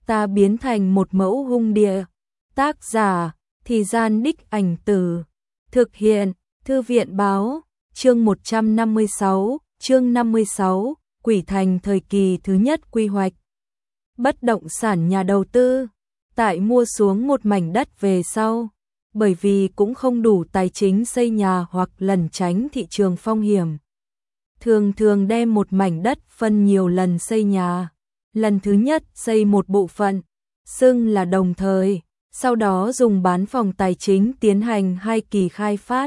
ta biến thành một mẫu hung địa. Tác giả, Thì Gian Đích Ảnh Từ. Thực hiện, Thư viện báo, chương 156, chương 56, Quỷ Thành thời kỳ thứ nhất quy hoạch. Bất động sản nhà đầu tư, tại mua xuống một mảnh đất về sau, bởi vì cũng không đủ tài chính xây nhà hoặc lẩn tránh thị trường phong hiểm. Thường đem một mảnh đất phân nhiều lần xây nhà. Lần thứ nhất xây một bộ phận, xưng là đồng thời, sau đó dùng bán phòng tài chính tiến hành 2 kỳ khai phát.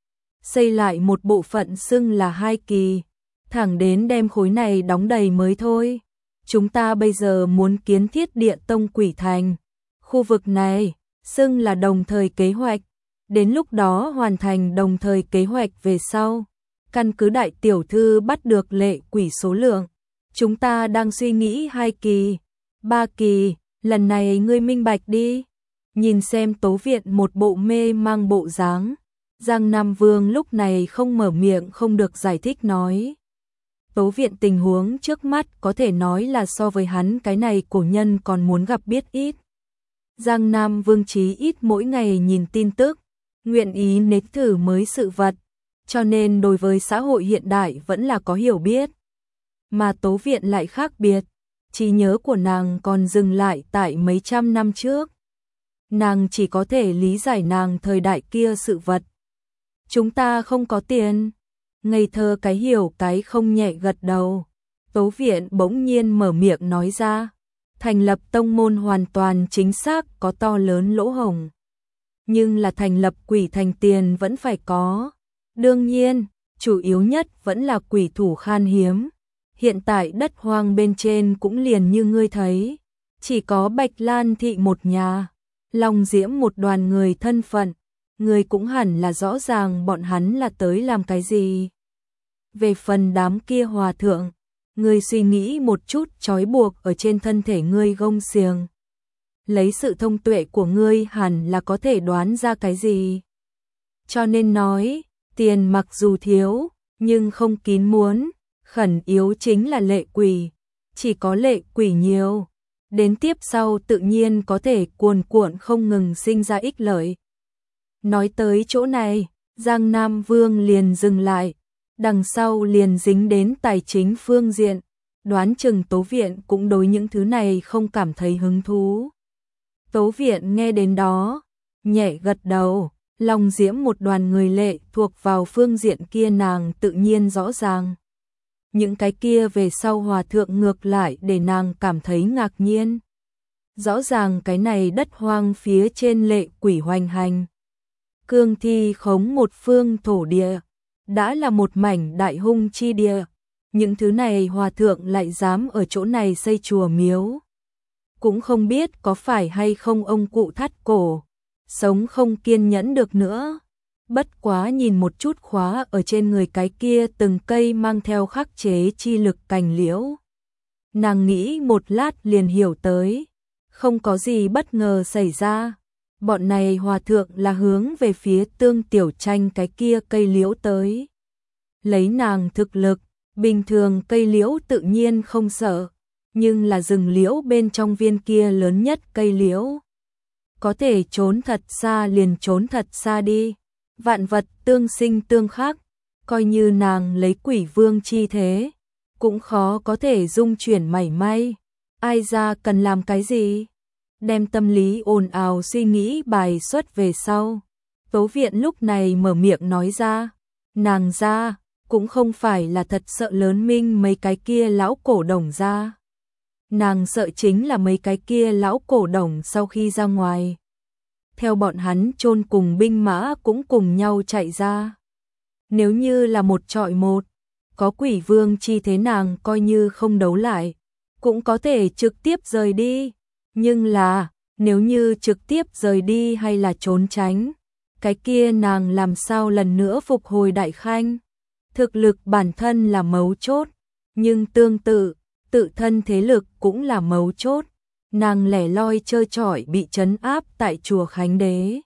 Xây lại một bộ phận xưng là 2 kỳ, thẳng đến đem khối này đóng đầy mới thôi. Chúng ta bây giờ muốn kiến thiết Địa Tông Quỷ Thành. Khu vực này, xưng là đồng thời kế hoạch. Đến lúc đó hoàn thành đồng thời kế hoạch về sau. Căn cứ đại tiểu thư bắt được lệ quỷ số lượng. Chúng ta đang suy nghĩ 2 kỳ, 3 kỳ, lần này ngươi minh bạch đi. Nhìn xem Tố Viện một bộ mê mang bộ dáng. Giang Nam Vương lúc này không mở miệng không được giải thích nói. Tố Viện tình huống trước mắt có thể nói là so với hắn cái này cổ nhân còn muốn gặp biết ít. Giang Nam Vương chí ít mỗi ngày nhìn tin tức, nguyện ý nếm thử mới sự vật, cho nên đối với xã hội hiện đại vẫn là có hiểu biết. Mà Tố Viện lại khác biệt, trí nhớ của nàng còn dừng lại tại mấy trăm năm trước. Nàng chỉ có thể lý giải nàng thời đại kia sự vật. Chúng ta không có tiền. Ngây thơ cái hiểu cái không nhẹ gật đầu. Tố Viện bỗng nhiên mở miệng nói ra. Thành lập tông môn hoàn toàn chính xác có to lớn lỗ hổng. Nhưng là thành lập quỷ thành tiền vẫn phải có. Đương nhiên, chủ yếu nhất vẫn là quỷ thủ khan hiếm. Hiện tại đất hoang bên trên cũng liền như ngươi thấy. Chỉ có Bạch Lan thị một nhà. Long Diễm một đoàn người thân phận. Ngươi cũng hẳn là rõ ràng bọn hắn là tới làm cái gì. Về phần đám kia hòa thượng, ngươi suy nghĩ một chút trói buộc ở trên thân thể ngươi gông xiềng. Lấy sự thông tuệ của ngươi hẳn là có thể đoán ra cái gì. Cho nên nói, tiền mặc dù thiếu, nhưng không kín muốn, khẩn yếu chính là lệ quỷ. Chỉ có lệ quỷ nhiều, đến tiếp sau tự nhiên có thể cuồn cuộn không ngừng sinh ra ích lợi. Nói tới chỗ này, Giang Nam Vương liền dừng lại, đằng sau liền dính đến tài chính phương diện, đoán chừng Tố Viện cũng đối những thứ này không cảm thấy hứng thú. Tố Viện nghe đến đó, nhẹ gật đầu, Long Diễm một đoàn người lệ thuộc vào phương diện kia nàng tự nhiên rõ ràng. Những cái kia về sau hòa thượng ngược lại để nàng cảm thấy ngạc nhiên. Rõ ràng cái này đất hoang phía trên lệ quỷ hoành hành. Cương thi khống một phương thổ địa, đã là một mảnh đại hung chi địa. Những thứ này hòa thượng lại dám ở chỗ này xây chùa miếu. Cũng không biết có phải hay không ông cụ thắt cổ, sống không kiên nhẫn được nữa. Bất quá nhìn một chút khóa ở trên người cái kia từng cây mang theo khắc chế chi lực cành liễu. Nàng nghĩ một lát liền hiểu tới, không có gì bất ngờ xảy ra. Bọn này hòa thượng là hướng về phía Tương Tiểu Tranh cái kia cây liễu tới. Lấy nàng thực lực, bình thường cây liễu tự nhiên không sợ, nhưng là rừng liễu bên trong viên kia lớn nhất cây liễu. Có thể trốn thật xa liền trốn thật xa đi. Vạn vật tương sinh tương khắc, coi như nàng lấy quỷ vương chi thế, cũng khó có thể dung chuyển mảy may. Ai ra cần làm cái gì? Đem tâm lý ồn ào suy nghĩ bài xuất về sau. Tố Viện lúc này mở miệng nói ra, nàng ra, cũng không phải là thật sợ lớn minh mấy cái kia lão cổ đồng ra. Nàng sợ chính là mấy cái kia lão cổ đồng sau khi ra ngoài. Theo bọn hắn chôn cùng binh mã cũng cùng nhau chạy ra. Nếu như là một trọi một, có quỷ vương chi thế nàng coi như không đấu lại, cũng có thể trực tiếp rời đi. Nhưng là, nếu như trực tiếp rời đi hay là trốn tránh, cái kia nàng làm sao lần nữa phục hồi đại khanh. Thực lực bản thân là mấu chốt, nhưng tương tự, tự thân thế lực cũng là mấu chốt. Nàng lẻ loi trơ trọi bị trấn áp tại chùa Khánh Đế.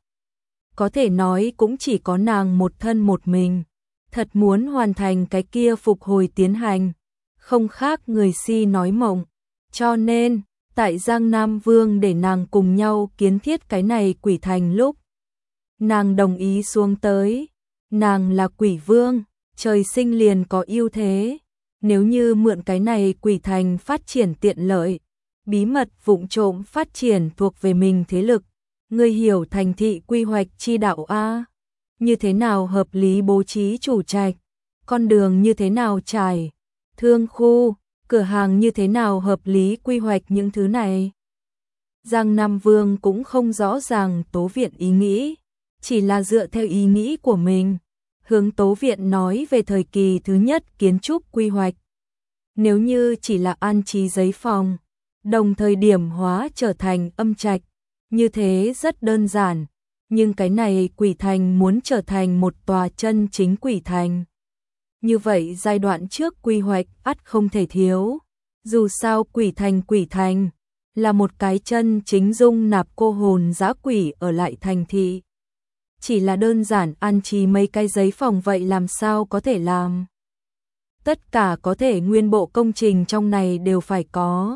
Có thể nói cũng chỉ có nàng một thân một mình. Thật muốn hoàn thành cái kia phục hồi tiến hành, không khác người si nói mộng. Cho nên, Tại Giang Nam Vương để nàng cùng nhau kiến thiết cái này quỷ thành lúc, nàng đồng ý xuống tới. Nàng là quỷ vương, trời sinh liền có ưu thế. Nếu như mượn cái này quỷ thành phát triển tiện lợi, bí mật vụng trộm phát triển thuộc về mình thế lực, ngươi hiểu thành thị quy hoạch chi đạo a? Như thế nào hợp lý bố trí chủ trạch, con đường như thế nào trải, thương khu, cửa hàng như thế nào hợp lý quy hoạch những thứ này. Giang Nam Vương cũng không rõ ràng Tố Viện ý nghĩ, chỉ là dựa theo ý nghĩ của mình, hướng Tố Viện nói về thời kỳ thứ nhất kiến trúc quy hoạch. Nếu như chỉ là an trí giấy phòng, đồng thời điểm hóa trở thành âm trạch, như thế rất đơn giản, nhưng cái này quỷ thành muốn trở thành một tòa chân chính quỷ thành. Như vậy giai đoạn trước quy hoạch ắt không thể thiếu, dù sao quỷ thành là một cái chân chính dung nạp cô hồn dã quỷ ở lại thành thị. Chỉ là đơn giản an trí mấy cái giấy phòng vậy làm sao có thể làm. Tất cả có thể nguyên bộ công trình trong này đều phải có.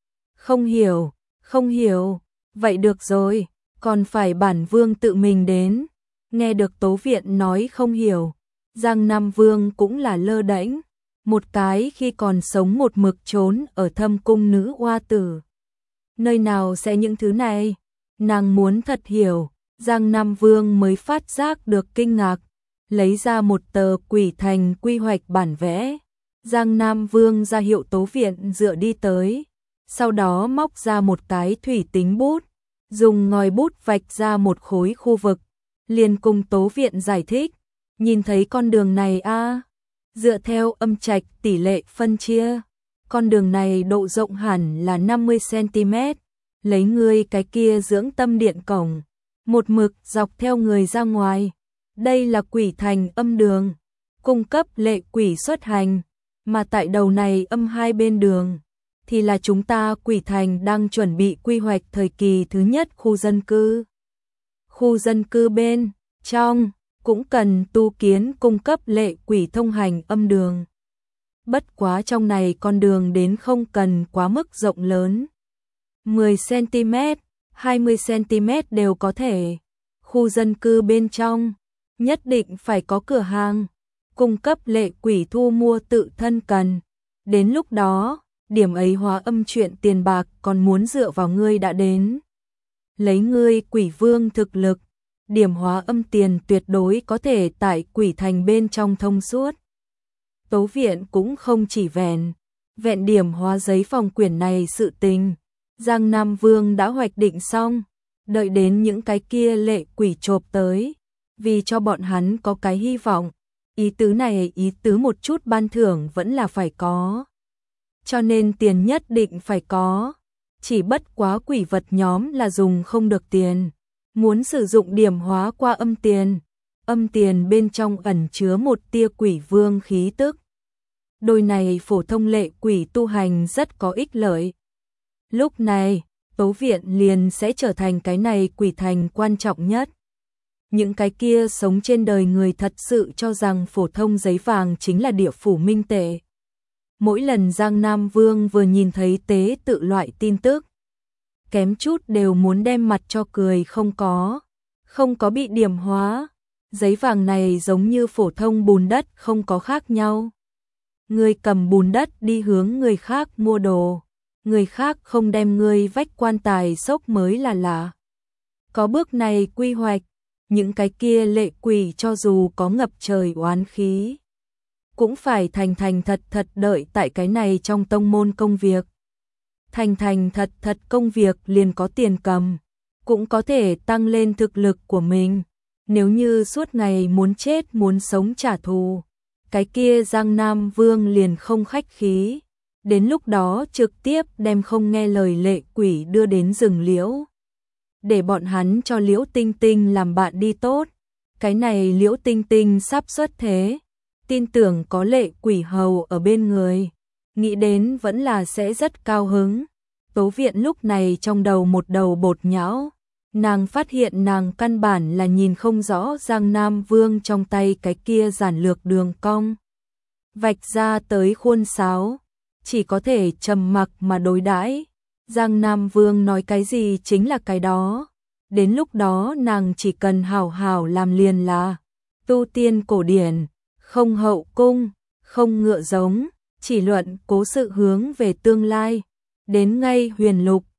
Không hiểu, vậy được rồi, còn phải bản vương tự mình đến. Nghe được Tố Viện nói không hiểu, Giang Nam Vương cũng là lơ đễnh, một cái khi còn sống một mực trốn ở thâm cung nữ oa tử. Nơi nào sẽ những thứ này? Nàng muốn thật hiểu, Giang Nam Vương mới phát giác được kinh ngạc, lấy ra một tờ quỷ thành quy hoạch bản vẽ. Giang Nam Vương ra hiệu Tố Viện dựa đi tới, sau đó móc ra một cái thủy tính bút, dùng ngòi bút vạch ra một khối khu vực, liền cùng Tố Viện giải thích, nhìn thấy con đường này a, dựa theo âm trạch tỷ lệ phân chia, con đường này độ rộng hẳn là 50 cm, lấy ngươi cái kia dưỡng tâm điện cổng, một mực dọc theo người ra ngoài, đây là quỷ thành âm đường, cung cấp lệ quỷ xuất hành, mà tại đầu này âm hai bên đường thì là chúng ta quỷ thành đang chuẩn bị quy hoạch thời kỳ thứ nhất khu dân cư. Khu dân cư bên trong cũng cần tu kiến cung cấp lệ quỷ thông hành âm đường. Bất quá trong này con đường đến không cần quá mức rộng lớn. 10 cm, 20 cm đều có thể. Khu dân cư bên trong nhất định phải có cửa hàng, cung cấp lệ quỷ thu mua tự thân cần. Đến lúc đó, điểm ấy hóa âm chuyện tiền bạc còn muốn dựa vào ngươi đã đến. Lấy ngươi quỷ vương thực lực, điểm hóa âm tiền tuyệt đối có thể tại quỷ thành bên trong thông suốt. Tố Viện cũng không chỉ vẹn điểm hóa giấy phòng quyển này sự tình. Giang Nam Vương đã hoạch định xong, đợi đến những cái kia lệ quỷ chộp tới, vì cho bọn hắn có cái hy vọng. Ý tứ một chút ban thưởng vẫn là phải có. Cho nên tiền nhất định phải có, chỉ bất quá quỷ vật nhóm là dùng không được tiền, muốn sử dụng điểm hóa qua âm tiền bên trong ẩn chứa một tia quỷ vương khí tức. Đôi này phổ thông lệ quỷ tu hành rất có ích lợi. Lúc này, Tố Viện liền sẽ trở thành cái này quỷ thành quan trọng nhất. Những cái kia sống trên đời người thật sự cho rằng phổ thông giấy vàng chính là địa phủ minh tệ. Mỗi lần Giang Nam Vương vừa nhìn thấy tế tự loại tin tức, kém chút đều muốn đem mặt cho cười không có bị điểm hóa. Giấy vàng này giống như phổ thông bùn đất không có khác nhau. Ngươi cầm bùn đất đi hướng người khác mua đồ, người khác không đem ngươi vách quan tài xốc mới là lạ. Có bước này quy hoạch, những cái kia lệ quỷ cho dù có ngập trời oán khí, cũng phải thành thật đợi tại cái này trong tông môn công việc. Thành thật công việc liền có tiền cầm, cũng có thể tăng lên thực lực của mình. Nếu như suốt ngày muốn chết muốn sống trả thù, cái kia Giang Nam Vương liền không khách khí. Đến lúc đó trực tiếp đem không nghe lời lệ quỷ đưa đến rừng liễu, để bọn hắn cho Liễu Tinh Tinh làm bạn đi tốt. Cái này Liễu Tinh Tinh sắp xuất thế, tin tưởng có lệ quỷ hầu ở bên người, nghĩ đến vẫn là sẽ rất cao hứng. Tố Viện lúc này trong đầu một đầu bột nhão, nàng phát hiện nàng căn bản là nhìn không rõ Giang Nam Vương trong tay cái kia giản lược đường cong vạch ra tới khuôn sáo, chỉ có thể trầm mặc mà đối đãi. Giang Nam Vương nói cái gì chính là cái đó. Đến lúc đó nàng chỉ cần hảo hảo làm liền là tu tiên cổ điển, không hậu cung, không ngựa giống, chỉ luận cố sự hướng về tương lai. Đến ngay Huyền Lục,